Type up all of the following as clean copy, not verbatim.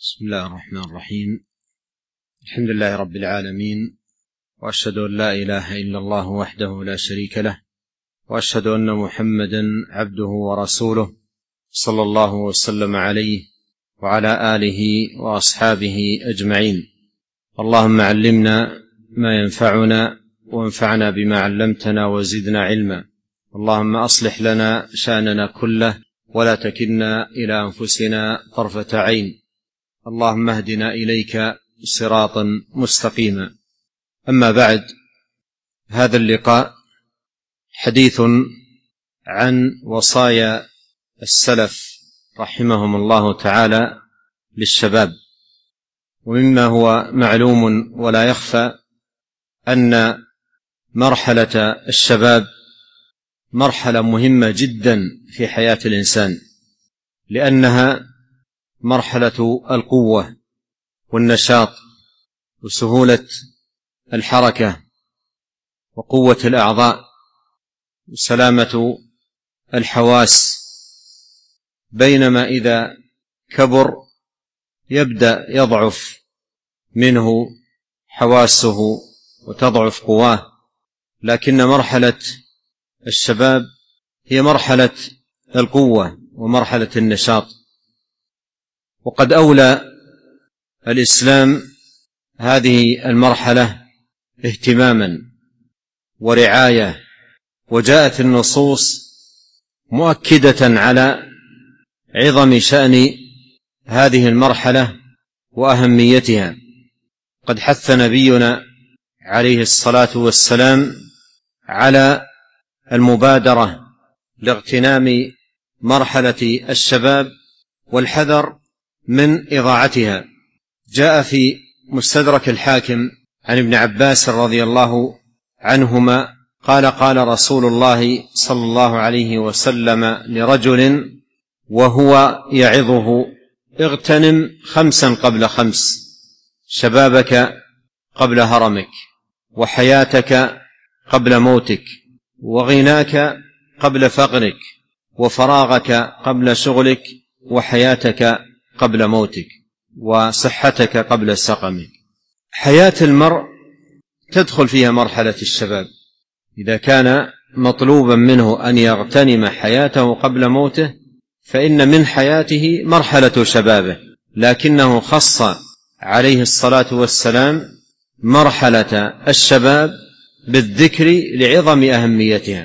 بسم الله الرحمن الرحيم. الحمد لله رب العالمين، وأشهد أن لا إله إلا الله وحده لا شريك له، وأشهد أن محمدا عبده ورسوله صلى الله وسلم عليه وعلى آله وأصحابه أجمعين. اللهم علمنا ما ينفعنا وانفعنا بما علمتنا وزدنا علما. اللهم أصلح لنا شأننا كله ولا تكلنا إلى أنفسنا طرفة عين. اللهم اهدنا إليك صراطا مستقيما. أما بعد، هذا اللقاء حديث عن وصايا السلف رحمهم الله تعالى للشباب. ومما هو معلوم ولا يخفى أن مرحلة الشباب مرحلة مهمة جدا في حياة الإنسان، لأنها مرحلة القوة والنشاط وسهولة الحركة وقوة الأعضاء وسلامة الحواس، بينما إذا كبر يبدأ يضعف منه حواسه وتضعف قواه. لكن مرحلة الشباب هي مرحلة القوة ومرحلة النشاط. وقد أولى الإسلام هذه المرحلة اهتماما ورعاية، وجاءت النصوص مؤكدة على عظم شأن هذه المرحلة وأهميتها. قد حث نبينا عليه الصلاة والسلام على المبادرة لاغتنام مرحلة الشباب والحذر من إضاعتها. جاء في مستدرك الحاكم عن ابن عباس رضي الله عنهما قال: قال رسول الله صلى الله عليه وسلم لرجل وهو يعظه: اغتنم 5 قبل 5، شبابك قبل هرمك، وحياتك قبل موتك، وغناك قبل فقرك، وفراغك قبل شغلك، وحياتك قبل موتك، وصحتك قبل سقمك. حياة المرء تدخل فيها مرحلة الشباب. إذا كان مطلوبا منه أن يغتنم حياته قبل موته، فإن من حياته مرحلة شبابه، لكنه خص عليه الصلاة والسلام مرحلة الشباب بالذكر لعظم أهميتها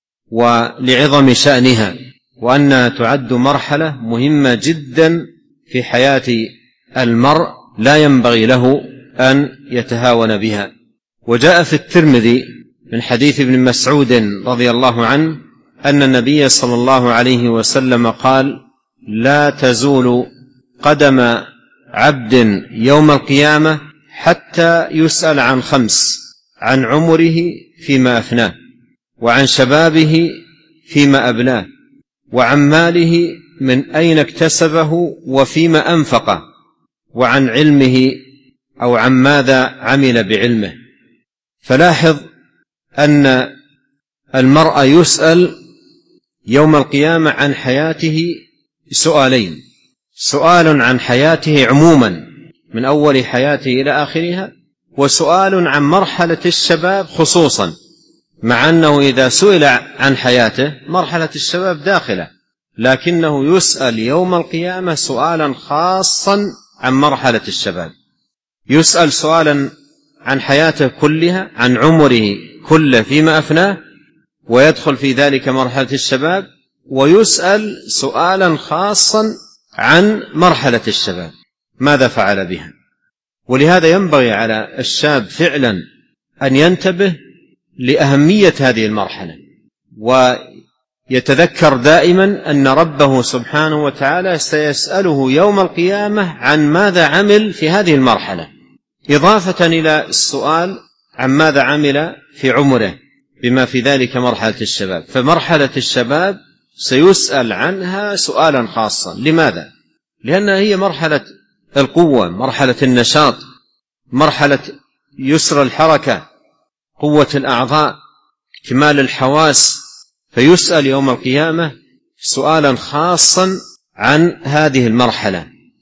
ولعظم شأنها، وأنها تعد مرحلة مهمة جدا في حياة المرء لا ينبغي له أن يتهاون بها. وجاء في الترمذي من حديث ابن مسعود رضي الله عنه أن النبي صلى الله عليه وسلم قال: لا تزول قدم عبد يوم القيامة حتى يسأل عن 5: عن عمره فيما أفناه، وعن شبابه فيما أبلاه، وعن ماله من أين اكتسبه وفيما أنفقه، وعن علمه أو عن ماذا عمل بعلمه. فلاحظ أن المرء يسأل يوم القيامة عن حياته سؤالين: سؤال عن حياته عموما من أول حياته إلى آخرها، وسؤال عن مرحلة الشباب خصوصا، مع أنه إذا سئل عن حياته مرحلة الشباب داخله، لكنه يسأل يوم القيامة سؤالا خاصا عن مرحلة الشباب. يسأل سؤالا عن حياته كلها، عن عمره كله فيما أفناه، ويدخل في ذلك مرحلة الشباب، ويسأل سؤالا خاصا عن مرحلة الشباب ماذا فعل بها. ولهذا ينبغي على الشاب فعلا أن ينتبه لأهمية هذه المرحلة، ويتذكر دائما أن ربه سبحانه وتعالى سيسأله يوم القيامة عن ماذا عمل في هذه المرحلة، إضافة إلى السؤال عن ماذا عمل في عمره، بما في ذلك مرحلة الشباب. فمرحلة الشباب سيسأل عنها سؤالا خاصا. لماذا؟ لأنها هي مرحلة القوة، مرحلة النشاط، مرحلة يسر الحركة، قوة الأعضاء، اكتمال الحواس. فيسأل يوم القيامة سؤالا خاصا عن هذه المرحلة،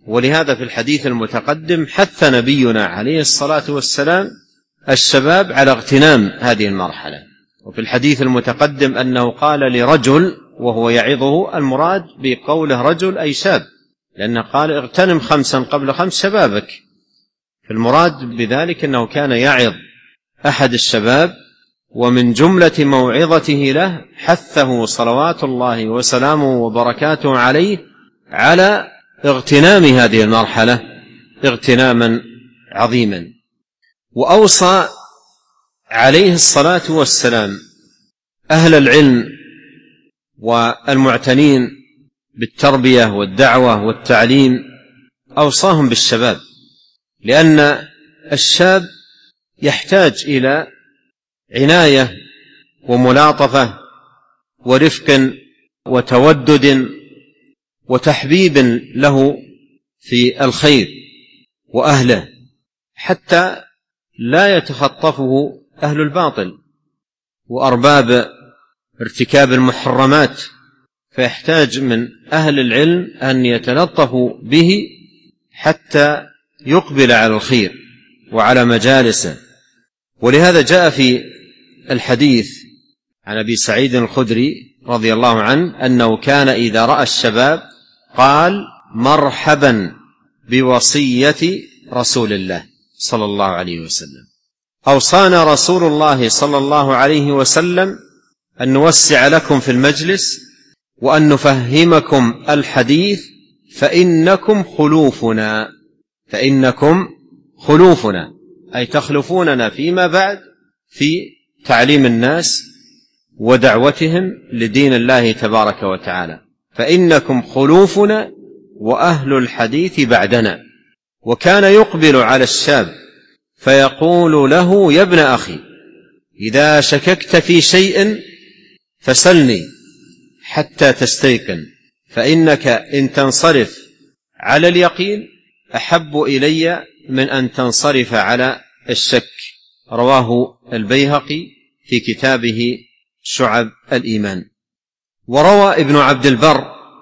ولهذا في الحديث المتقدم حث نبينا عليه الصلاة والسلام الشباب على اغتنام هذه المرحلة. وفي الحديث المتقدم أنه قال لرجل وهو يعظه، المراد بقوله رجل أي شاب، لأنه قال اغتنم 5 قبل 5 شبابك، فالمراد بذلك أنه كان يعظ أحد الشباب، ومن جملة موعظته له حثه صلوات الله وسلامه وبركاته عليه على اغتنام هذه المرحلة اغتناما عظيما. وأوصى عليه الصلاة والسلام أهل العلم والمعتنين بالتربية والدعوة والتعليم، أوصاهم بالشباب، لأن الشاب يحتاج إلى عناية وملاطفة ورفق وتودد وتحبيب له في الخير وأهله، حتى لا يتخطفه أهل الباطل وأرباب ارتكاب المحرمات، فيحتاج من أهل العلم أن يتلطفوا به حتى يقبل على الخير وعلى مجالسه. ولهذا جاء في الحديث عن أبي سعيد الخدري رضي الله عنه أنه كان إذا رأى الشباب قال مرحبا بوصية رسول الله صلى الله عليه وسلم. أوصانا رسول الله صلى الله عليه وسلم أن نوسع لكم في المجلس وأن نفهمكم الحديث فإنكم خلوفنا أي تخلفوننا فيما بعد في تعليم الناس ودعوتهم لدين الله تبارك وتعالى، فإنكم خلوفنا وأهل الحديث بعدنا. وكان يقبل على الشاب فيقول له يا ابن أخي إذا شككت في شيء فسلني حتى تستيقن، فإنك إن تنصرف على اليقين أحب إلي من أن تنصرف على الشك. رواه البيهقي في كتابه شعب الإيمان. وروى ابن عبد البر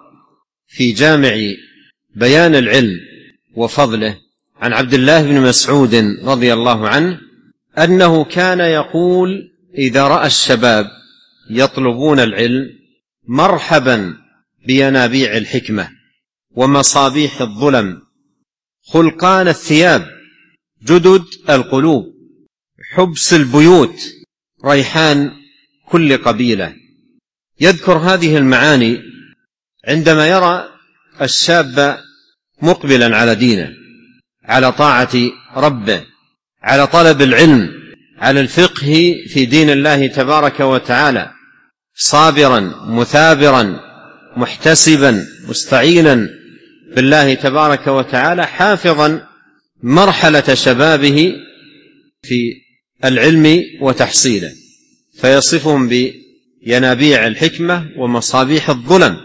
في جامع بيان العلم وفضله عن عبد الله بن مسعود رضي الله عنه أنه كان يقول إذا رأى الشباب يطلبون العلم مرحبا بينابيع الحكمة ومصابيح الظلم، خلقان الثياب، جدد القلوب، حبس البيوت، ريحان كل قبيلة. يذكر هذه المعاني عندما يرى الشاب مقبلا على دينه، على طاعة ربه، على طلب العلم، على الفقه في دين الله تبارك وتعالى، صابرا مثابرا محتسبا مستعينا بالله تبارك وتعالى، حافظا مرحلة شبابه في العلم وتحصيله، فيصفهم بينابيع الحكمة ومصابيح الظلم،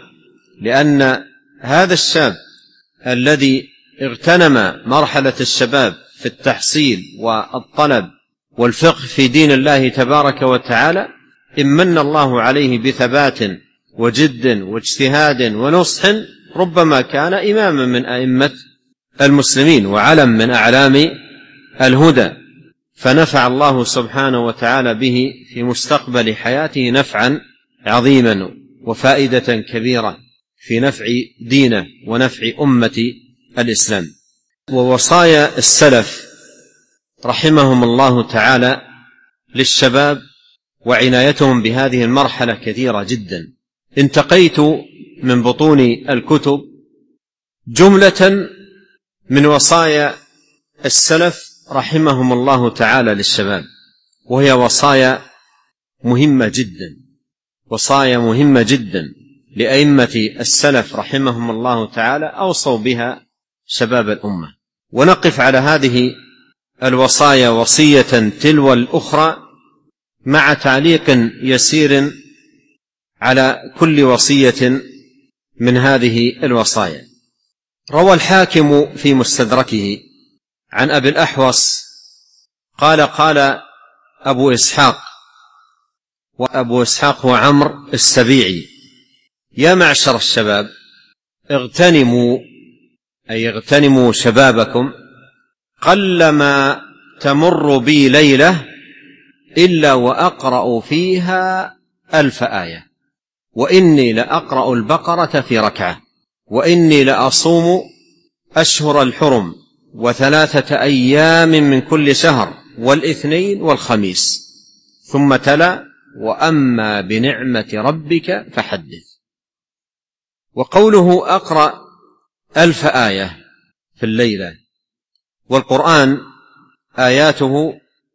لأن هذا الشاب الذي اغتنم مرحلة الشباب في التحصيل والطلب والفقه في دين الله تبارك وتعالى إمن الله عليه بثبات وجد واجتهاد ونصح، ربما كان إماما من أئمة المسلمين وعلم من أعلام الهدى، فنفع الله سبحانه وتعالى به في مستقبل حياته نفعا عظيما وفائدة كبيرة في نفع دينه ونفع أمة الإسلام. ووصايا السلف رحمهم الله تعالى للشباب وعنايتهم بهذه المرحلة كثيرة جدا. انتقيت من بطون الكتب جملة من وصايا السلف رحمهم الله تعالى للشباب، وهي وصايا مهمة جدا لأئمة السلف رحمهم الله تعالى، أوصوا بها شباب الأمة. ونقف على هذه الوصايا وصية تلو الأخرى مع تعليق يسير على كل وصية من هذه الوصايا. روى الحاكم في مستدركه عن أبي الأحوص قال قال أبو إسحاق، وأبو إسحاق هو عمرو السبيعي: يا معشر الشباب اغتنموا أي اغتنموا شبابكم، قلما تمر بي ليلة إلا وأقرأ فيها 1000 آية، وإني لأقرأ البقرة في ركعة، وإني لأصوم أشهر الحرم 3 أيام من كل شهر والاثنين والخميس. ثم تلا: وأما بنعمة ربك فحدث. وقوله أقرأ 1000 آية في الليلة، والقرآن آياته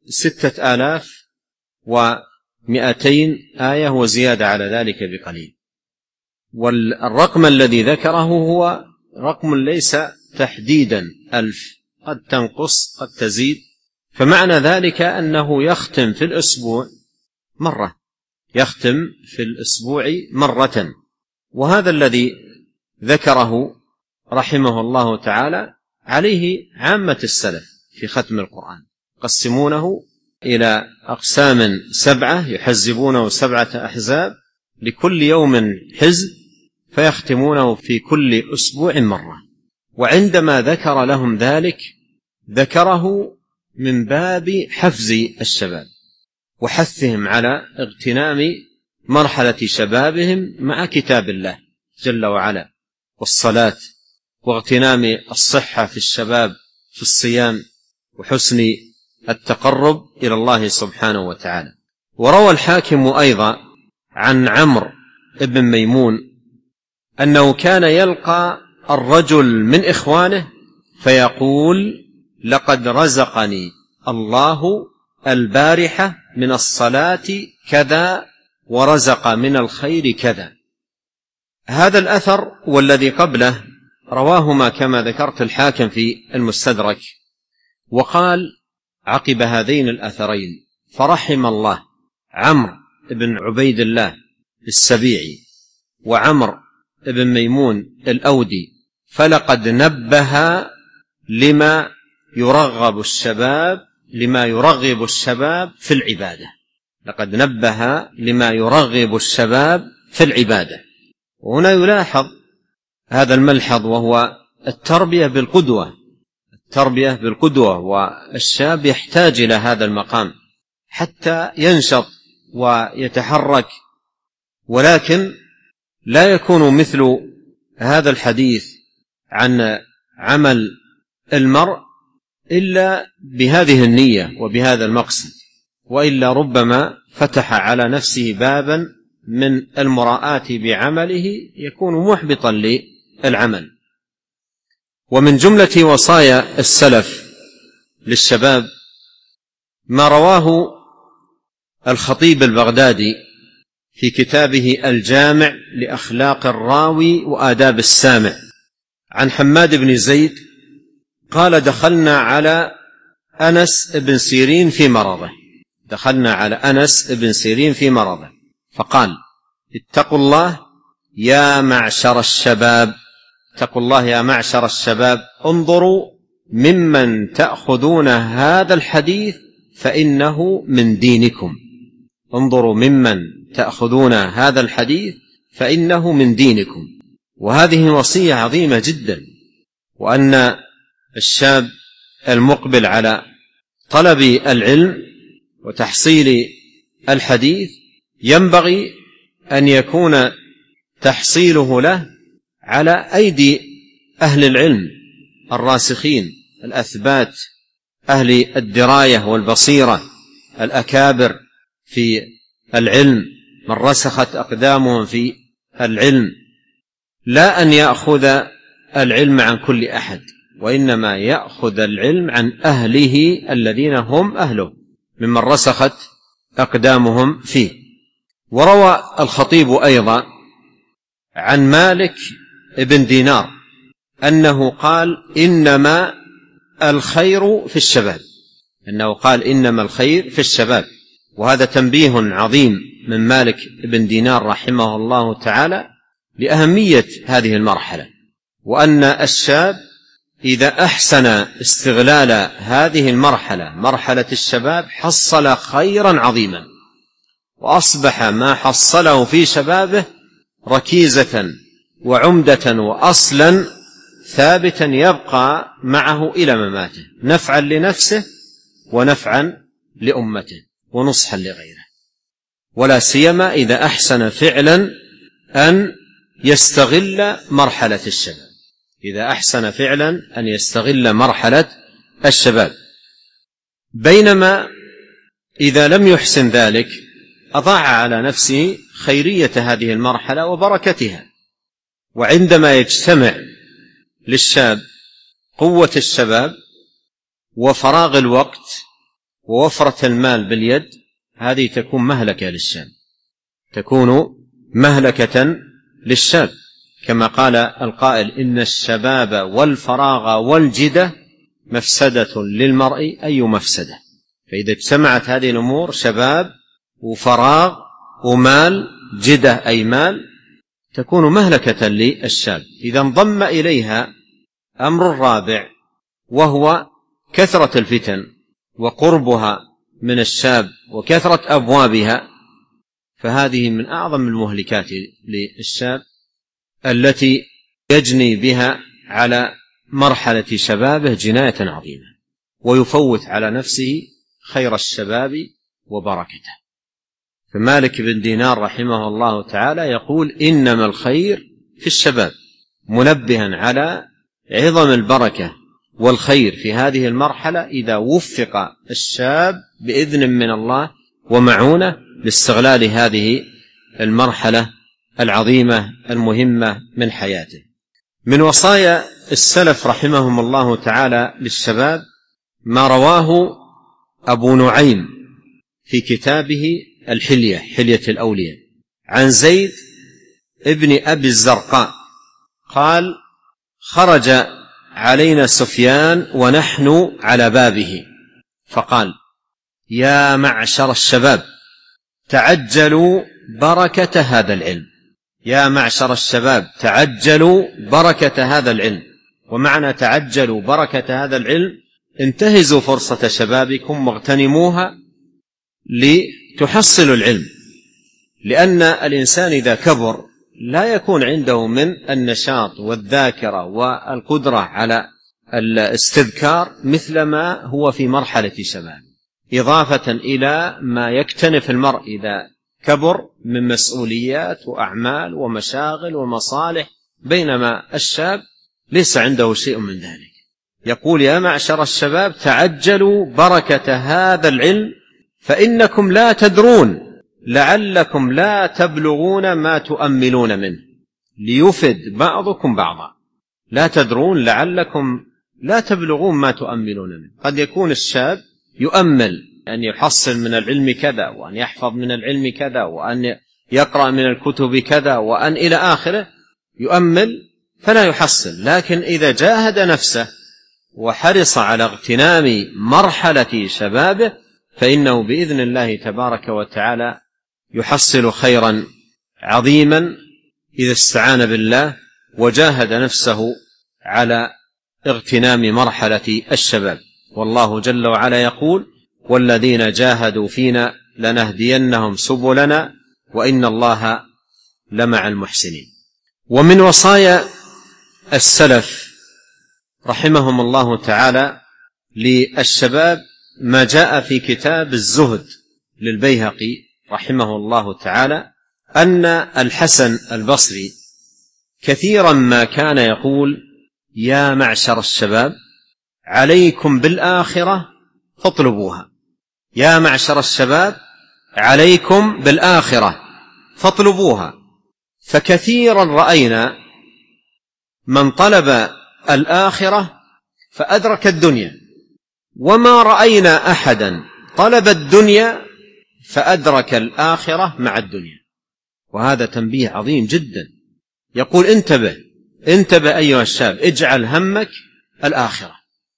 6200 آية وزيادة على ذلك بقليل. والرقم الذي ذكره هو رقم ليس تحديدا 1000، قد تنقص قد تزيد، فمعنى ذلك أنه يختم في الأسبوع مرة، يختم في الأسبوع مرة. وهذا الذي ذكره رحمه الله تعالى عليه عامة السلف في ختم القرآن، يقسمونه إلى أقسام 7، يحزبونه 7 أحزاب، لكل يوم حزب، فيختمونه في كل أسبوع مرة. وعندما ذكر لهم ذلك ذكره من باب حفز الشباب وحثهم على اغتنام مرحلة شبابهم مع كتاب الله جل وعلا والصلاة، واغتنام الصحة في الشباب في الصيام وحسن التقرب إلى الله سبحانه وتعالى. وروى الحاكم أيضا عن عمرو بن ميمون أنه كان يلقى الرجل من إخوانه فيقول: لقد رزقني الله البارحة من الصلاة كذا ورزق من الخير كذا. هذا الأثر والذي قبله رواهما كما ذكرت الحاكم في المستدرك، وقال عقب هذين الأثرين: فرحم الله عمرو بن عبيد الله السبيعي وعمرو بن ميمون الأودي، فلقد نبه لما يرغب الشباب في العبادة. لقد نبه لما يرغب الشباب في العبادة. وهنا يلاحظ هذا الملحظ، وهو التربية بالقدوة، والشاب يحتاج إلى هذا المقام حتى ينشط ويتحرك، ولكن لا يكون مثل هذا الحديث عن عمل المرء إلا بهذه النية وبهذا المقصد، وإلا ربما فتح على نفسه بابا من المراءة بعمله يكون محبطا للعمل. ومن جملة وصايا السلف للشباب ما رواه الخطيب البغدادي في كتابه الجامع لأخلاق الراوي وآداب السامع عن حماد بن زيد قال: دخلنا على أنس بن سيرين في مرضه، فقال: اتقوا الله يا معشر الشباب، انظروا ممن تأخذون هذا الحديث فإنه من دينكم. وهذه وصية عظيمة جدا، وأن الشاب المقبل على طلب العلم وتحصيل الحديث ينبغي أن يكون تحصيله له على أيدي أهل العلم الراسخين الأثبات، أهل الدراية والبصيرة الأكابر في العلم، من رسخت أقدامهم في العلم، لا أن يأخذ العلم عن كل أحد، وإنما يأخذ العلم عن أهله الذين هم أهله ممن رسخت أقدامهم فيه. وروى الخطيب أيضا عن مالك بن دينار أنه قال: إنما الخير في الشباب. وهذا تنبيه عظيم من مالك بن دينار رحمه الله تعالى لأهمية هذه المرحلة، وأن الشاب إذا أحسن استغلال هذه مرحلة الشباب حصل خيرا عظيما، وأصبح ما حصله في شبابه ركيزة وعمدة وأصلا ثابتا يبقى معه إلى مماته، نفعا لنفسه ونفعا لأمته ونصحا لغيره، ولا سيما إذا أحسن فعلا أن يستغل مرحلة الشباب، إذا أحسن فعلا أن يستغل مرحلة الشباب. بينما إذا لم يحسن ذلك أضاع على نفسه خيرية هذه المرحلة وبركتها. وعندما يجتمع للشاب قوة الشباب وفراغ الوقت ووفرة المال باليد، هذه تكون مهلكة للشاب، تكون مهلكة للشاب، كما قال القائل: إن الشباب والفراغ والجدة مفسدة للمرء أي مفسدة. فإذا اجتمعت هذه الأمور، شباب وفراغ ومال، جدة أي مال، تكون مهلكة للشاب. إذا انضم إليها أمر رابع، وهو كثرة الفتن وقربها من الشاب وكثرة أبوابها، فهذه من أعظم المهلكات للشاب التي يجني بها على مرحلة شبابه جناية عظيمة، ويفوت على نفسه خير الشباب وبركته. فمالك بن دينار رحمه الله تعالى يقول: إنما الخير في الشباب، منبها على عظم البركة والخير في هذه المرحلة إذا وفق الشاب بإذن من الله ومعونة لاستغلال هذه المرحلة العظيمة المهمة من حياته. من وصايا السلف رحمهم الله تعالى للشباب ما رواه أبو نعيم في كتابه الحلية، حلية الأولياء، عن زيد ابن أبي الزرقاء قال: خرج علينا سفيان ونحن على بابه فقال: يا معشر الشباب تعجلوا بركة هذا العلم. يا معشر الشباب تعجلوا بركة هذا العلم. ومعنى تعجلوا بركة هذا العلم: انتهزوا فرصة شبابكم واغتنموها لتحصلوا العلم، لأن الإنسان إذا كبر لا يكون عنده من النشاط والذاكرة والقدرة على الاستذكار مثل ما هو في مرحلة شباب، إضافة إلى ما يكتنف المرء إذا كبر من مسؤوليات وأعمال ومشاغل ومصالح، بينما الشاب ليس عنده شيء من ذلك. يقول: يا معشر الشباب تعجلوا بركة هذا العلم فإنكم لا تدرون لعلكم لا تبلغون ما تؤملون منه ليفد بعضكم بعضا. لا تدرون لعلكم لا تبلغون ما تؤملون منه. قد يكون الشاب يؤمل أن يحصل من العلم كذا، وأن يحفظ من العلم كذا، وأن يقرأ من الكتب كذا، وأن إلى آخره، يؤمل فلا يحصل. لكن إذا جاهد نفسه وحرص على اغتنام مرحلة شبابه فإنه بإذن الله تبارك وتعالى يحصل خيرا عظيما إذا استعان بالله وجاهد نفسه على اغتنام مرحلة الشباب. والله جل وعلا يقول: والذين جاهدوا فينا لنهدينهم سبلنا وإن الله لمع المحسنين. ومن وصايا السلف رحمهم الله تعالى للشباب ما جاء في كتاب الزهد للبيهقي رحمه الله تعالى أن الحسن البصري كثيرا ما كان يقول: يا معشر الشباب عليكم بالآخرة فاطلبوها. يا معشر الشباب عليكم بالآخرة فاطلبوها. فكثيرا رأينا من طلب الآخرة فأدرك الدنيا، وما رأينا أحدا طلب الدنيا فأدرك الآخرة مع الدنيا. وهذا تنبيه عظيم جدا. يقول: انتبه أيها الشاب، اجعل همك الآخرة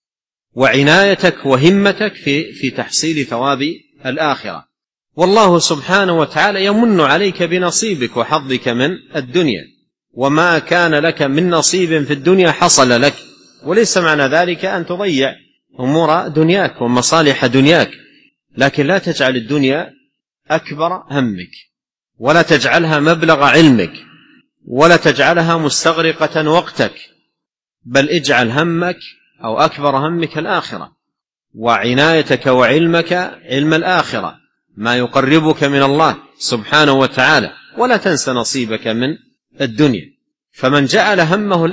وعنايتك وهمتك في تحصيل ثواب الآخرة. والله سبحانه وتعالى يمن عليك بنصيبك وحظك من الدنيا، وما كان لك من نصيب في الدنيا حصل لك. وليس معنى ذلك أن تضيع أمور دنياك ومصالح دنياك، لكن لا تجعل الدنيا أكبر همك، ولا تجعلها مبلغ علمك، ولا تجعلها مستغرقة وقتك، بل اجعل همك أو أكبر همك الآخرة، وعنايتك وعلمك علم الآخرة، ما يقربك من الله سبحانه وتعالى، ولا تنس نصيبك من الدنيا. فمن جعل همه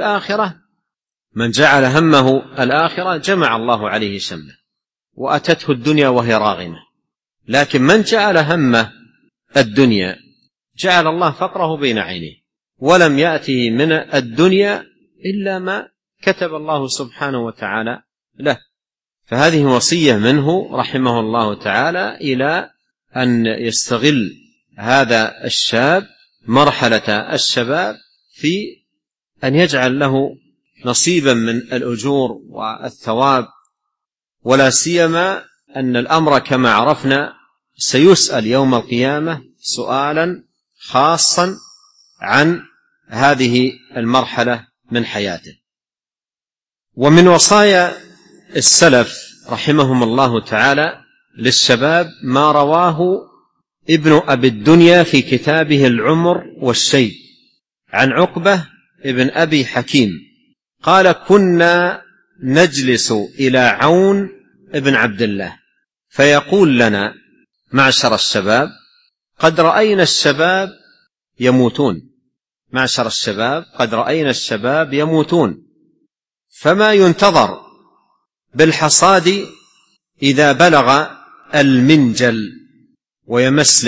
الآخرة جمع الله عليه شمله، وأتته الدنيا وهي راغمة. لكن من جعل همه الدنيا جعل الله فقره بين عينيه، ولم يأته من الدنيا إلا ما كتب الله سبحانه وتعالى له. فهذه وصية منه رحمه الله تعالى إلى أن يستغل هذا الشاب مرحلة الشباب في أن يجعل له نصيبا من الأجور والثواب، ولا سيما أن الأمر كما عرفنا سيسأل يوم القيامة سؤالا خاصا عن هذه المرحلة من حياته. ومن وصايا السلف رحمهم الله تعالى للشباب ما رواه ابن أبي الدنيا في كتابه العمر والشيب عن عقبة ابن أبي حكيم قال: كنا نجلس إلى عون ابن عبد الله فيقول لنا: معشر الشباب قد رأينا الشباب يموتون، معشر الشباب قد رأينا الشباب يموتون، فما ينتظر بالحصاد إذا بلغ المنجل ويمس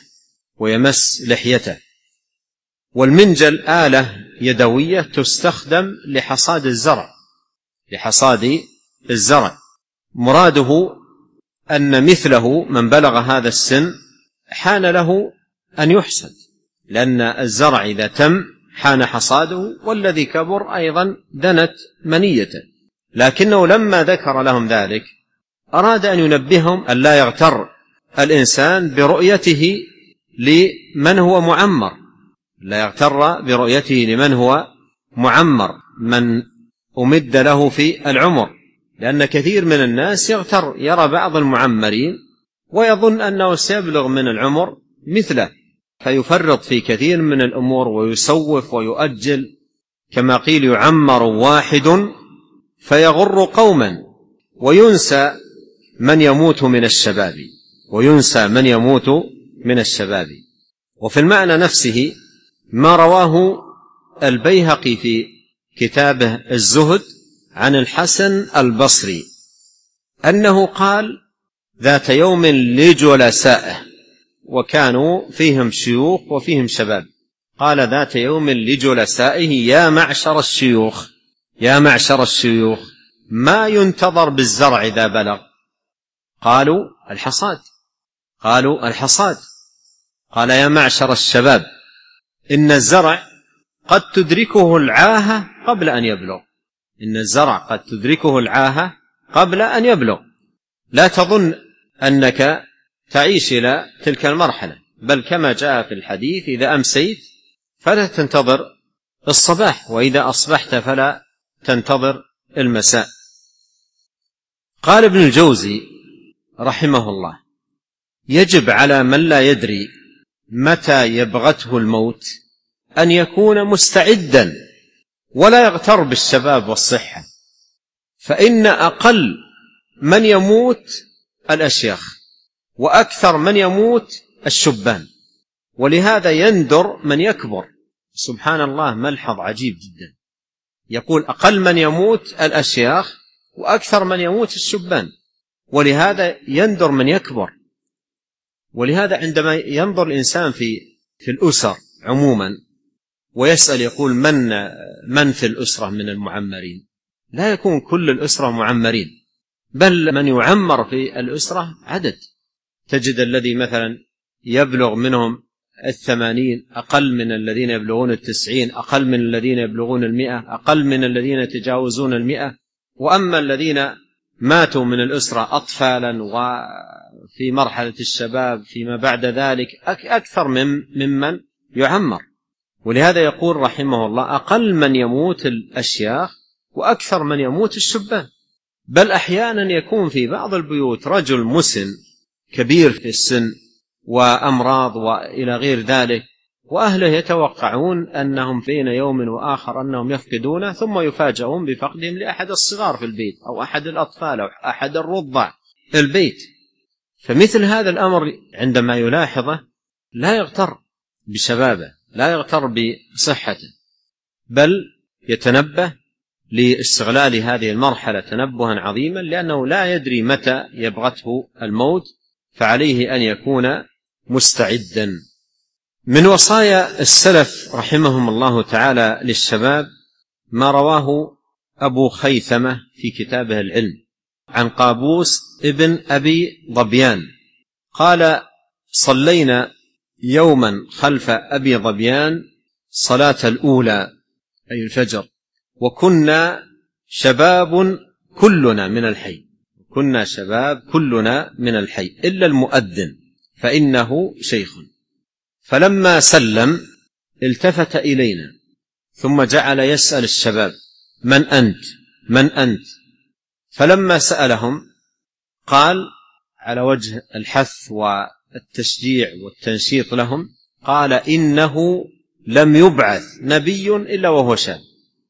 لحيته. والمنجل آلة يدوية تستخدم لحصاد الزرع. مراده أن مثله من بلغ هذا السن حان له أن يحصد، لأن الزرع إذا تم حان حصاده، والذي كبر أيضا دنت منيته. لكنه لما ذكر لهم ذلك أراد أن ينبههم أن لا يغتر الإنسان برؤيته لمن هو معمر، من أمد له في العمر. لأن كثير من الناس يغتر، يرى بعض المعمرين ويظن أنه سيبلغ من العمر مثله، فيفرط في كثير من الأمور ويسوف ويؤجل. كما قيل: يعمر واحد فيغر قوما وينسى من يموت من الشباب. وفي المعنى نفسه ما رواه البيهقي في كتابه الزهد عن الحسن البصري أنه قال ذات يوم لجلسائه، وكانوا فيهم شيوخ وفيهم شباب، قال ذات يوم لجلسائه: يا معشر الشيوخ ما ينتظر بالزرع إذا بلغ؟ قالوا: الحصاد. قال: يا معشر الشباب إن الزرع قد تدركه العاهة قبل أن يبلغ. لا تظن أنك تعيش إلى تلك المرحلة، بل كما جاء في الحديث: إذا أمسيت فلا تنتظر الصباح، وإذا أصبحت فلا تنتظر المساء. قال ابن الجوزي رحمه الله: يجب على من لا يدري متى يبغته الموت أن يكون مستعدا ولا يغتر بالشباب والصحة، فإن أقل من يموت الأشياخ وأكثر من يموت الشبان، ولهذا يندر من يكبر. سبحان الله، ملحظ عجيب جدا، يقول: أقل من يموت الأشياخ وأكثر من يموت الشبان، ولهذا يندر من يكبر. ولهذا عندما ينظر الإنسان في الأسر عموما ويسأل يقول: من في الأسرة من المعمرين؟ لا يكون كل الأسرة معمرين، بل من يعمر في الأسرة عدد. تجد الذي مثلا يبلغ منهم 80 أقل من الذين يبلغون 90، أقل من الذين يبلغون 100، أقل من الذين يتجاوزون 100. وأما الذين ماتوا من الأسرة أطفالا وفي مرحلة الشباب فيما بعد ذلك أكثر ممن يعمر. ولهذا يقول رحمه الله: أقل من يموت الأشياخ وأكثر من يموت الشبان. بل أحيانا يكون في بعض البيوت رجل مسن كبير في السن وأمراض وإلى غير ذلك، وأهله يتوقعون أنهم بين يوم وآخر أنهم يفقدونه، ثم يفاجئون بفقدهم لأحد الصغار في البيت أو أحد الأطفال أو أحد الرضع في البيت. فمثل هذا الأمر عندما يلاحظه لا يغتر بشبابه، لا يغتر بصحته، بل يتنبه لاستغلال هذه المرحلة تنبها عظيما، لأنه لا يدري متى يبغته الموت، فعليه أن يكون مستعدا. من وصايا السلف رحمهم الله تعالى للشباب ما رواه أبو خيثمة في كتابه العلم عن قابوس ابن أبي ظبيان قال: صلينا يوما خلف أبي ظبيان صلاة الأولى أي الفجر، وكنا شباب كلنا من الحي، كنا شباب كلنا من الحي إلا المؤذن فإنه شيخ. فلما سلم التفت إلينا ثم جعل يسأل الشباب: من أنت؟ من أنت؟ فلما سألهم قال على وجه الحث والتشجيع والتنشيط لهم: قال: إنه لم يبعث نبي إلا وهو شاب،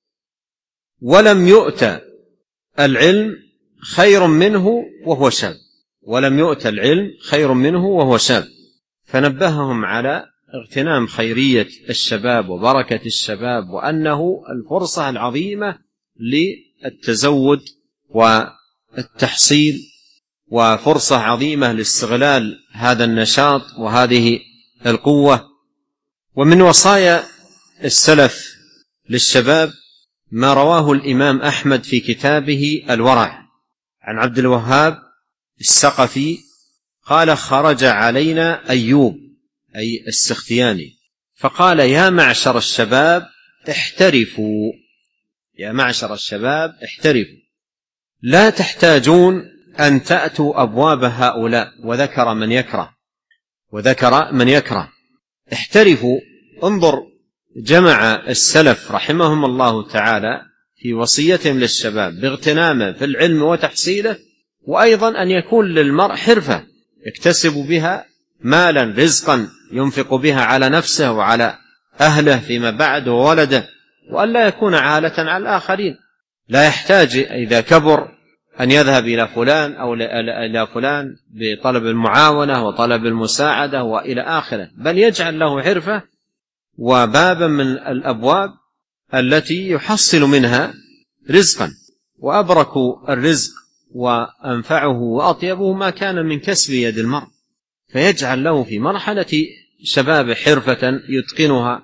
ولم يؤت العلم خير منه وهو شاب، ولم يؤت العلم خير منه وهو شاب. فنبههم على اغتنام خيرية الشباب وبركة الشباب، وأنه الفرصة العظيمة للتزود والتحصيل، وفرصة عظيمة لاستغلال هذا النشاط وهذه القوة. ومن وصايا السلف للشباب ما رواه الإمام أحمد في كتابه الورع عن عبد الوهاب الثقفي قال: خرج علينا أيوب أي السختياني فقال: يا معشر الشباب احترفوا، يا معشر الشباب احترفوا، لا تحتاجون أن تأتوا أبواب هؤلاء. وذكر من يكره احترفوا. انظر، جمع السلف رحمهم الله تعالى في وصيتهم للشباب باغتنامه في العلم وتحصيله، وأيضا أن يكون للمرء حرفة يكتسب بها مالا رزقا ينفق بها على نفسه وعلى أهله فيما بعد وولده، وأن لا يكون عالة على الآخرين. لا يحتاج إذا كبر أن يذهب إلى فلان أو إلى فلان بطلب المعاونة وطلب المساعدة وإلى آخره، بل يجعل له حرفة وبابا من الأبواب التي يحصل منها رزقا. وأبرك الرزق وأنفعه وأطيبه ما كان من كسب يد المرء، فيجعل له في مرحلة شباب حرفة يتقنها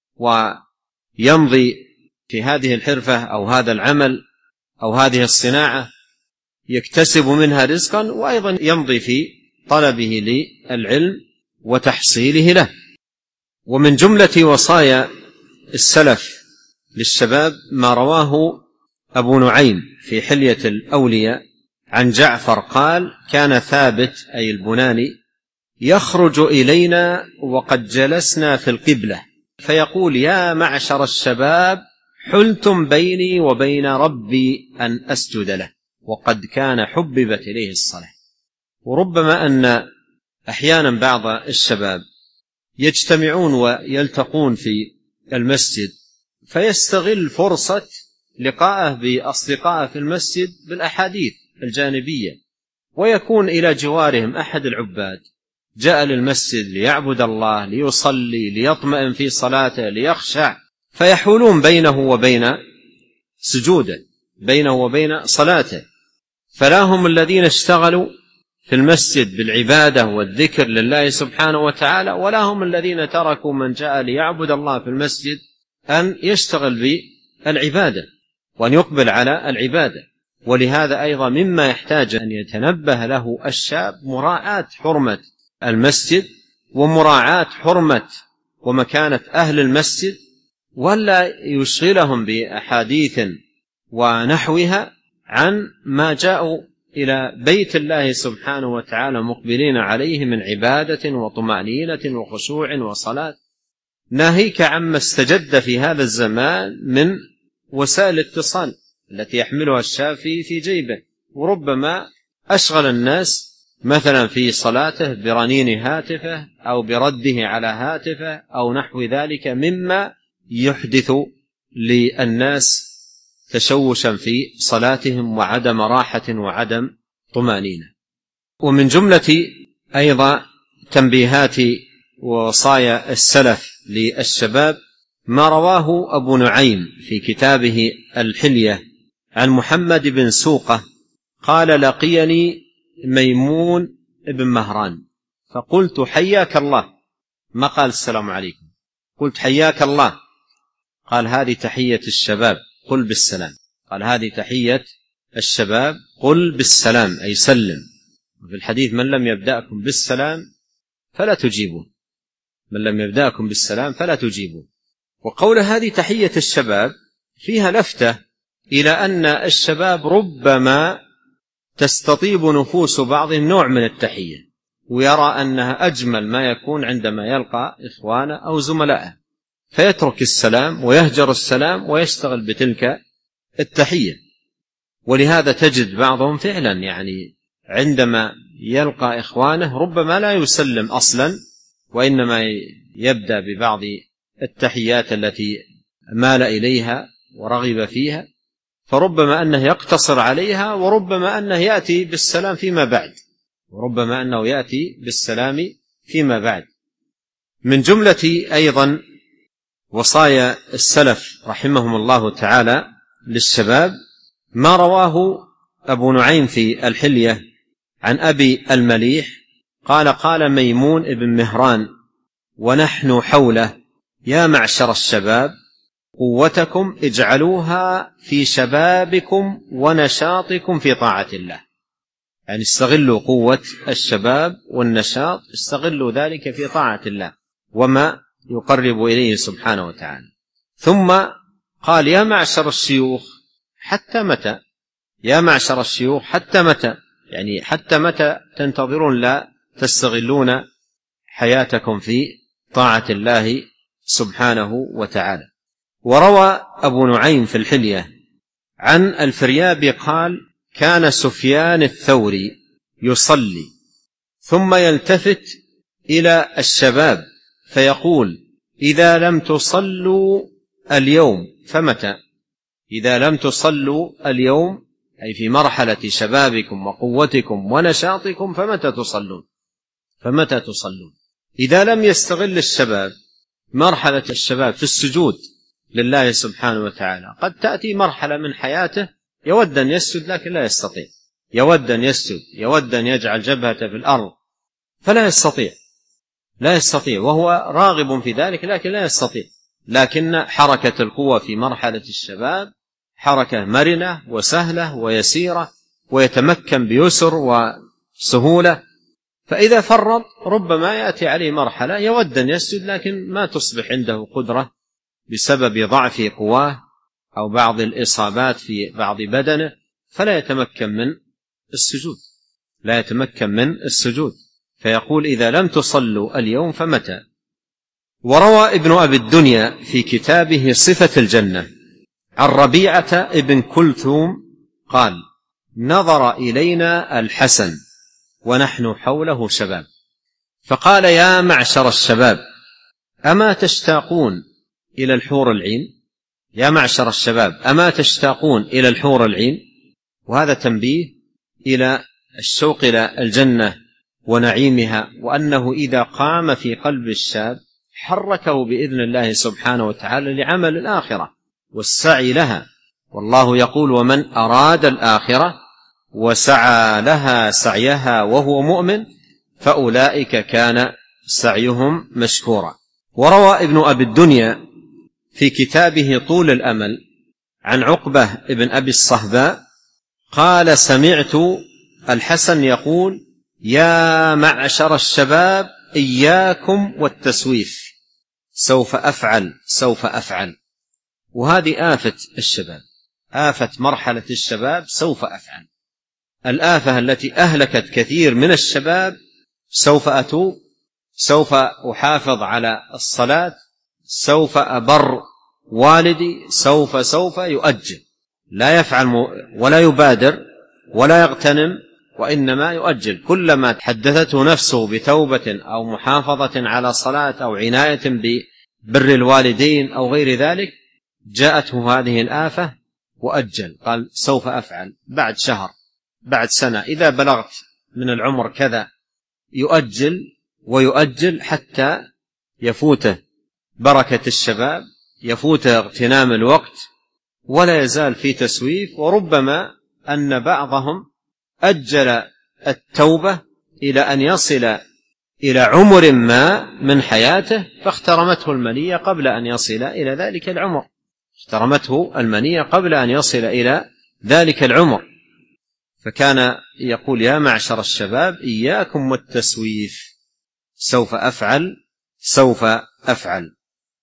ويمضي في هذه الحرفة أو هذا العمل أو هذه الصناعة يكتسب منها رزقا، وأيضا يمضي في طلبه للعلم وتحصيله له. ومن جملة وصايا السلف للشباب ما رواه أبو نعيم في حلية الأولياء عن جعفر قال: كان ثابت أي البناني يخرج إلينا وقد جلسنا في القبلة فيقول: يا معشر الشباب حلتم بيني وبين ربي أن أسجد له، وقد كان حببت إليه الصلاة. وربما أن أحيانا بعض الشباب يجتمعون ويلتقون في المسجد فيستغل فرصة لقاءه بأصدقائه في المسجد بالأحاديث الجانبية، ويكون إلى جوارهم أحد العباد جاء للمسجد ليعبد الله، ليصلي، ليطمئن في صلاته، ليخشع، فيحولون بينه وبين سجوده، بينه وبين صلاته. فلا هم الذين اشتغلوا في المسجد بالعبادة والذكر لله سبحانه وتعالى، ولا هم الذين تركوا من جاء ليعبد الله في المسجد أن يشتغل بالعبادة وأن يقبل على العبادة. ولهذا أيضا مما يحتاج أن يتنبه له الشاب مراعاة حرمة المسجد ومراعاة حرمة ومكانة أهل المسجد، ولا يشغلهم بأحاديث ونحوها عن ما جاءوا إلى بيت الله سبحانه وتعالى مقبلين عليه من عبادة وطمأنينة وخشوع وصلاة، ناهيك عما استجد في هذا الزمان من وسائل الاتصال التي يحملها الشاب في جيبه، وربما أشغل الناس مثلا في صلاته برنين هاتفه أو برده على هاتفه أو نحو ذلك مما يحدث للناس تشوشا في صلاتهم وعدم راحة وعدم طمأنينة. ومن جملة أيضا تنبيهات ووصايا السلف للشباب ما رواه أبو نعيم في كتابه الحلية عن محمد بن سوقة قال: لقيني ميمون بن مهران فقلت: حياك الله. ما قال السلام عليكم، قلت: حياك الله. قال: هذه تحية الشباب، قل بالسلام. قال: هذه تحية الشباب، قل بالسلام، أي سلم. وفي الحديث: من لم يبدأكم بالسلام فلا تجيبوا، من لم يبدأكم بالسلام فلا تجيبوا. وقول هذه تحية الشباب فيها لفتة إلى أن الشباب ربما تستطيب نفوس بعضهم نوع من التحية، ويرى أنها أجمل ما يكون عندما يلقى إخوانه أو زملائه، فيترك السلام ويهجر السلام ويشتغل بتلك التحية. ولهذا تجد بعضهم فعلا يعني عندما يلقى إخوانه ربما لا يسلم أصلا، وإنما يبدأ ببعض التحيات التي مال إليها ورغب فيها، فربما أنه يقتصر عليها، وربما أنه يأتي بالسلام فيما بعد، وربما أنه يأتي بالسلام فيما بعد. من جملة أيضا وصايا السلف رحمهم الله تعالى للشباب ما رواه أبو نعيم في الحلية عن أبي المليح قال: قال ميمون بن مهران ونحن حوله: يا معشر الشباب قوتكم اجعلوها في شبابكم ونشاطكم في طاعة الله. يعني استغلوا قوة الشباب والنشاط، استغلوا ذلك في طاعة الله وما يقرب إليه سبحانه وتعالى. ثم قال: يا معشر الشيوخ حتى متى؟ يا معشر الشيوخ حتى متى؟ يعني حتى متى تنتظرون لا تستغلون حياتكم في طاعة الله سبحانه وتعالى. وروى أبو نعيم في الحلية عن الفريابي قال: كان سفيان الثوري يصلي ثم يلتفت إلى الشباب فيقول: إذا لم تصلوا اليوم فمتى؟ إذا لم تصلوا اليوم أي في مرحلة شبابكم وقوتكم ونشاطكم فمتى تصلون؟ فمتى تصلون؟ إذا لم يستغل الشباب مرحلة الشباب في السجود لله سبحانه وتعالى، قد تأتي مرحلة من حياته يود أن يسجد لكن لا يستطيع، يود أن يسجد، يود أن يجعل جبهته في الأرض فلا يستطيع، لا يستطيع، وهو راغب في ذلك لكن لا يستطيع. لكن حركة القوة في مرحلة الشباب حركة مرنة وسهلة ويسيرة، ويتمكن بيسر وسهولة. فإذا فرط ربما يأتي عليه مرحلة يود أن يسجد لكن ما تصبح عنده قدرة بسبب ضعف قواه أو بعض الإصابات في بعض بدنه، فلا يتمكن من السجود، لا يتمكن من السجود، فيقول: إذا لم تصلوا اليوم فمتى؟ وروى ابن أبي الدنيا في كتابه صفة الجنة عن ربيعة ابن كلثوم قال: نظر إلينا الحسن ونحن حوله شباب فقال: يا معشر الشباب أما تشتاقون إلى الحور العين؟ يا معشر الشباب أما تشتاقون إلى الحور العين؟ وهذا تنبيه إلى الشوق إلى الجنة ونعيمها، وأنه إذا قام في قلب الشاب حركه بإذن الله سبحانه وتعالى لعمل الآخرة والسعي لها. والله يقول: ومن أراد الآخرة وسعى لها سعيها وهو مؤمن فأولئك كان سعيهم مشكورا. وروى ابن أبي الدنيا في كتابه طول الأمل عن عقبة ابن أبي الصهباء قال: سمعت الحسن يقول: يا معشر الشباب إياكم والتسويف، سوف أفعل سوف أفعل. وهذه آفة الشباب، آفة مرحلة الشباب، سوف أفعل. الآفة التي أهلكت كثير من الشباب: سوف أتوب، سوف أحافظ على الصلاة، سوف أبر والدي، سوف يؤجل، لا يفعل ولا يبادر ولا يغتنم وإنما يؤجل. كلما حدثته نفسه بتوبة أو محافظة على صلاة أو عناية ببر الوالدين أو غير ذلك جاءته هذه الآفة وأجل، قال سوف أفعل بعد شهر بعد سنة، إذا بلغت من العمر كذا، يؤجل ويؤجل حتى يفوته بركة الشباب، يفوته اغتنام الوقت، ولا يزال في تسويف. وربما أن بعضهم أجل التوبة إلى أن يصل إلى عمر ما من حياته فاخترمته المنية قبل أن يصل إلى ذلك العمر، اخترمته المنية قبل أن يصل إلى ذلك العمر. فكان يقول يا معشر الشباب إياكم والتسويف، سوف أفعل سوف أفعل.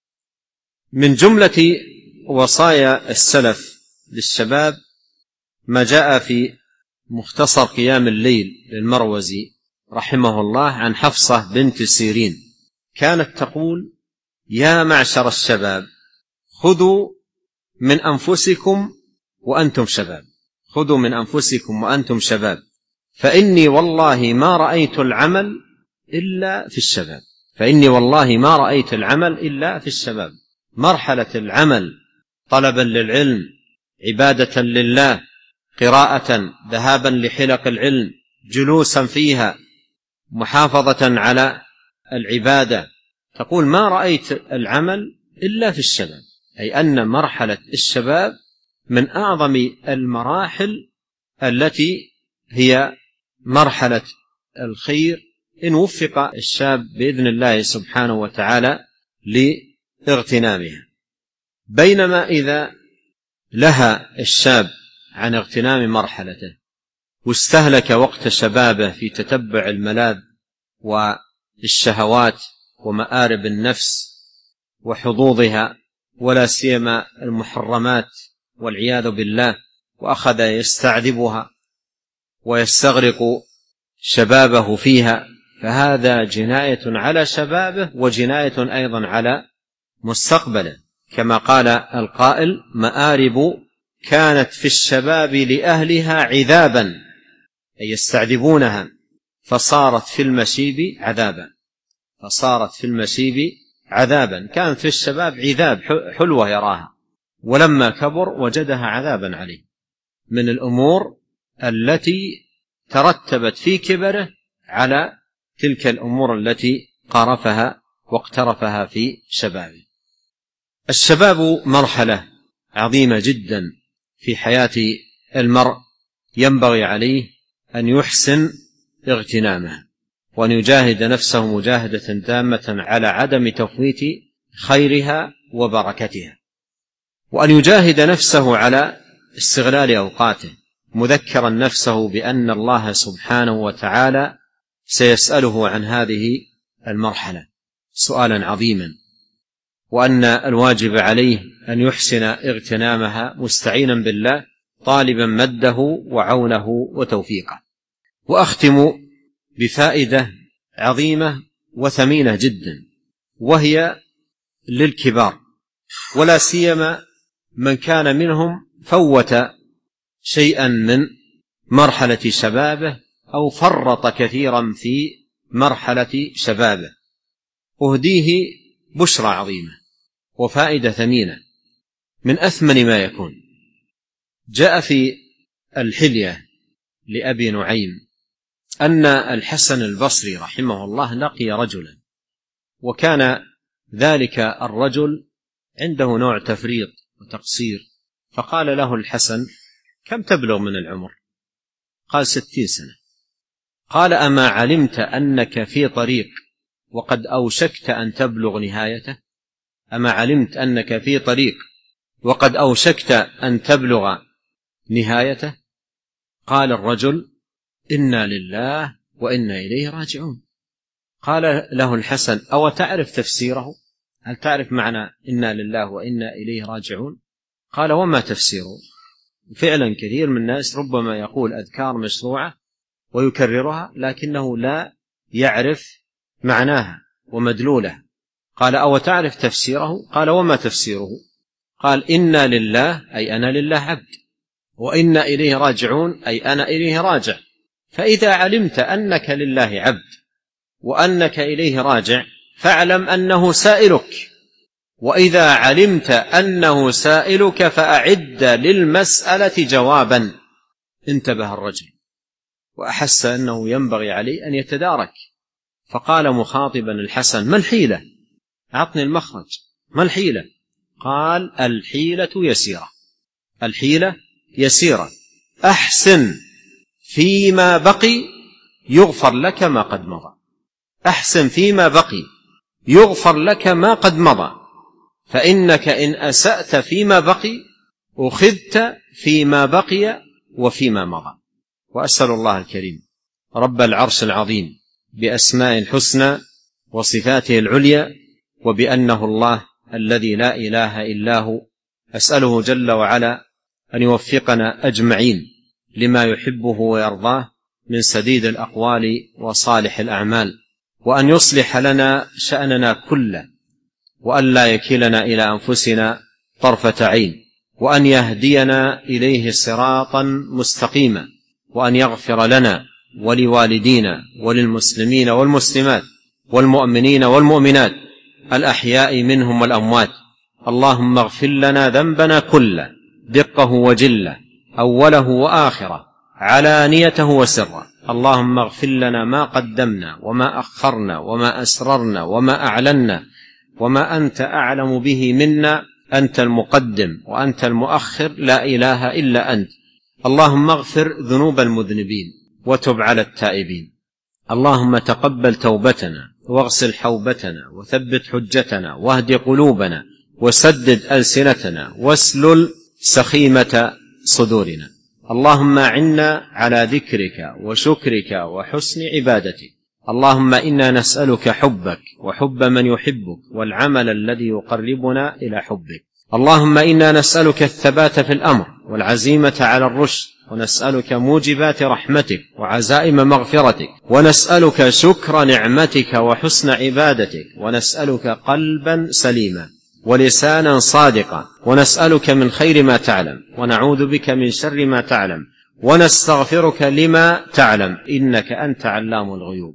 من جملة وصايا السلف للشباب ما جاء في مختصر قيام الليل للمروزي رحمه الله عن حفصة بنت سيرين، كانت تقول يا معشر الشباب خذوا من أنفسكم وأنتم شباب، خذوا من أنفسكم وأنتم شباب، فإني والله ما رأيت العمل إلا في الشباب، فإني والله ما رأيت العمل إلا في الشباب. مرحلة العمل، طلبا للعلم، عبادة لله، قراءة، ذهابا لحلق العلم، جلوسا فيها، محافظة على العبادة، تقول ما رأيت العمل إلا في الشباب، أي أن مرحلة الشباب من أعظم المراحل التي هي مرحلة الخير إن وفق الشاب بإذن الله سبحانه وتعالى لاغتنامها. بينما إذا لها الشاب عن اغتنام مرحلته واستهلك وقت شبابه في تتبع الملاذ والشهوات ومآرب النفس وحظوظها، ولا سيما المحرمات والعياذ بالله، وأخذ يستعذبها ويستغرق شبابه فيها، فهذا جناية على شبابه وجناية أيضا على مستقبله. كما قال القائل مآرب كانت في الشباب لأهلها عذابا، أي يستعذبونها، فصارت في المشيب عذابا، فصارت في المشيب عذابا. كانت في الشباب عذاب، حلوة يراها، ولما كبر وجدها عذابا عليه من الأمور التي ترتبت في كبره على تلك الأمور التي قارفها واقترفها في شبابه. الشباب مرحلة عظيمة جدا في حياة المرء، ينبغي عليه أن يحسن اغتنامها، وأن يجاهد نفسه مجاهدة تامة على عدم تفويت خيرها وبركتها، وأن يجاهد نفسه على استغلال أوقاته، مذكرا نفسه بأن الله سبحانه وتعالى سيسأله عن هذه المرحلة سؤالا عظيما، وأن الواجب عليه أن يحسن اغتنامها مستعينا بالله، طالبا مده وعونه وتوفيقه. وأختم بفائدة عظيمة وثمينة جدا، وهي للكبار، ولا سيما من كان منهم فوت شيئا من مرحلة شبابه أو فرط كثيرا في مرحلة شبابه، أهديه بشرى عظيمة وفائدة ثمينة من أثمن ما يكون. جاء في الحلية لأبي نعيم أن الحسن البصري رحمه الله لقي رجلا، وكان ذلك الرجل عنده نوع تفريط وتقصير، فقال له الحسن كم تبلغ من العمر؟ قال 60 سنة. قال أما علمت أنك في طريق وقد أوشكت أن تبلغ نهايته؟ أما علمت أنك في طريق وقد أوشكت أن تبلغ نهايته؟ قال الرجل إنا لله وإنا إليه راجعون. قال له الحسن أو تعرف تفسيره؟ هل تعرف معنى إنا لله وإنا إليه راجعون؟ قال وما تفسيره؟ فعلا كثير من الناس ربما يقول أذكار مشروعة ويكررها لكنه لا يعرف معناها ومدلولها. قال أو تعرف تفسيره؟ قال وما تفسيره؟ قال إنا لله أي أنا لله عبد، وإنا إليه راجعون أي أنا إليه راجع. فإذا علمت أنك لله عبد وأنك إليه راجع فاعلم أنه سائلك، وإذا علمت أنه سائلك فأعد للمسألة جوابا. انتبه الرجل وأحس أنه ينبغي عليه أن يتدارك، فقال مخاطبا الحسن: ما الحيلة؟ أعطني المخرج، ما الحيلة؟ قال: الحيلة يسيرة، الحيلة يسيرة، أحسن فيما بقي يغفر لك ما قد مضى، أحسن فيما بقي يغفر لك ما قد مضى، فإنك إن أسأت فيما بقي أخذت فيما بقي وفيما مضى. وأسأل الله الكريم رب العرش العظيم بأسماء الحسنى وصفاته العليا وبأنه الله الذي لا إله إلا هو، أسأله جل وعلا أن يوفقنا أجمعين لما يحبه ويرضاه من سديد الأقوال وصالح الأعمال، وأن يصلح لنا شأننا كله، وأن لا يكلنا إلى أنفسنا طرفة عين، وأن يهدينا إليه صراطا مستقيما، وأن يغفر لنا ولوالدينا وللمسلمين والمسلمات والمؤمنين والمؤمنات الأحياء منهم والأموات. اللهم اغفر لنا ذنبنا كله دقه وجله، أوله وآخره، علانيته وسره. اللهم اغفر لنا ما قدمنا وما أخرنا وما أسررنا وما أعلنا وما أنت أعلم به منا، أنت المقدم وأنت المؤخر، لا إله إلا أنت. اللهم اغفر ذنوب المذنبين وتب على التائبين. اللهم تقبل توبتنا واغسل حوبتنا وثبت حجتنا واهد قلوبنا وسدد ألسنتنا واسلل سخيمة صدورنا. اللهم أعنا على ذكرك وشكرك وحسن عبادتك. اللهم إنا نسألك حبك وحب من يحبك والعمل الذي يقربنا إلى حبك. اللهم إنا نسألك الثبات في الأمر والعزيمة على الرشد، ونسألك موجبات رحمتك وعزائم مغفرتك، ونسألك شكر نعمتك وحسن عبادتك، ونسألك قلبا سليما ولسانا صادقا، ونسألك من خير ما تعلم ونعوذ بك من شر ما تعلم، ونستغفرك لما تعلم، إنك أنت علام الغيوب.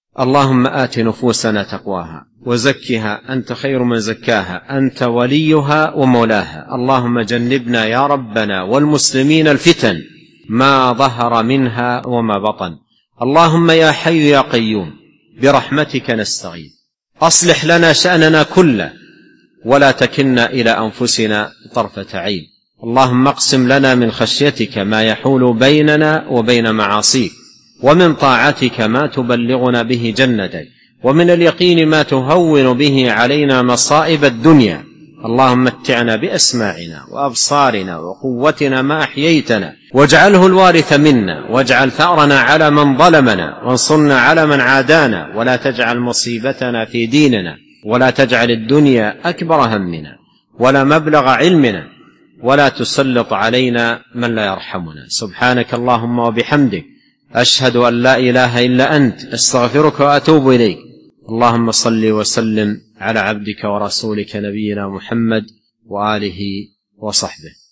اللهم آت نفوسنا تقواها وزكها أنت خير من زكاها، أنت وليها ومولاها. اللهم جنبنا يا ربنا والمسلمين الفتن ما ظهر منها وما بطن. اللهم يا حي يا قيوم برحمتك نستغيث، أصلح لنا شأننا كله ولا تكلنا إلى أنفسنا طرفة عين. اللهم اقسم لنا من خشيتك ما يحول بيننا وبين معاصيك، ومن طاعتك ما تبلغنا به جنتك، ومن اليقين ما تهون به علينا مصائب الدنيا. اللهم متعنا بأسماعنا وأبصارنا وقوتنا ما أحييتنا، واجعله الوارث منا، واجعل ثأرنا على من ظلمنا، وانصرنا على من عادانا، ولا تجعل مصيبتنا في ديننا، ولا تجعل الدنيا أكبر همنا ولا مبلغ علمنا، ولا تسلط علينا من لا يرحمنا. سبحانك اللهم وبحمدك، أشهد أن لا إله إلا أنت، أستغفرك وأتوب إليك. اللهم صل وسلم على عبدك ورسولك نبينا محمد وآله وصحبه.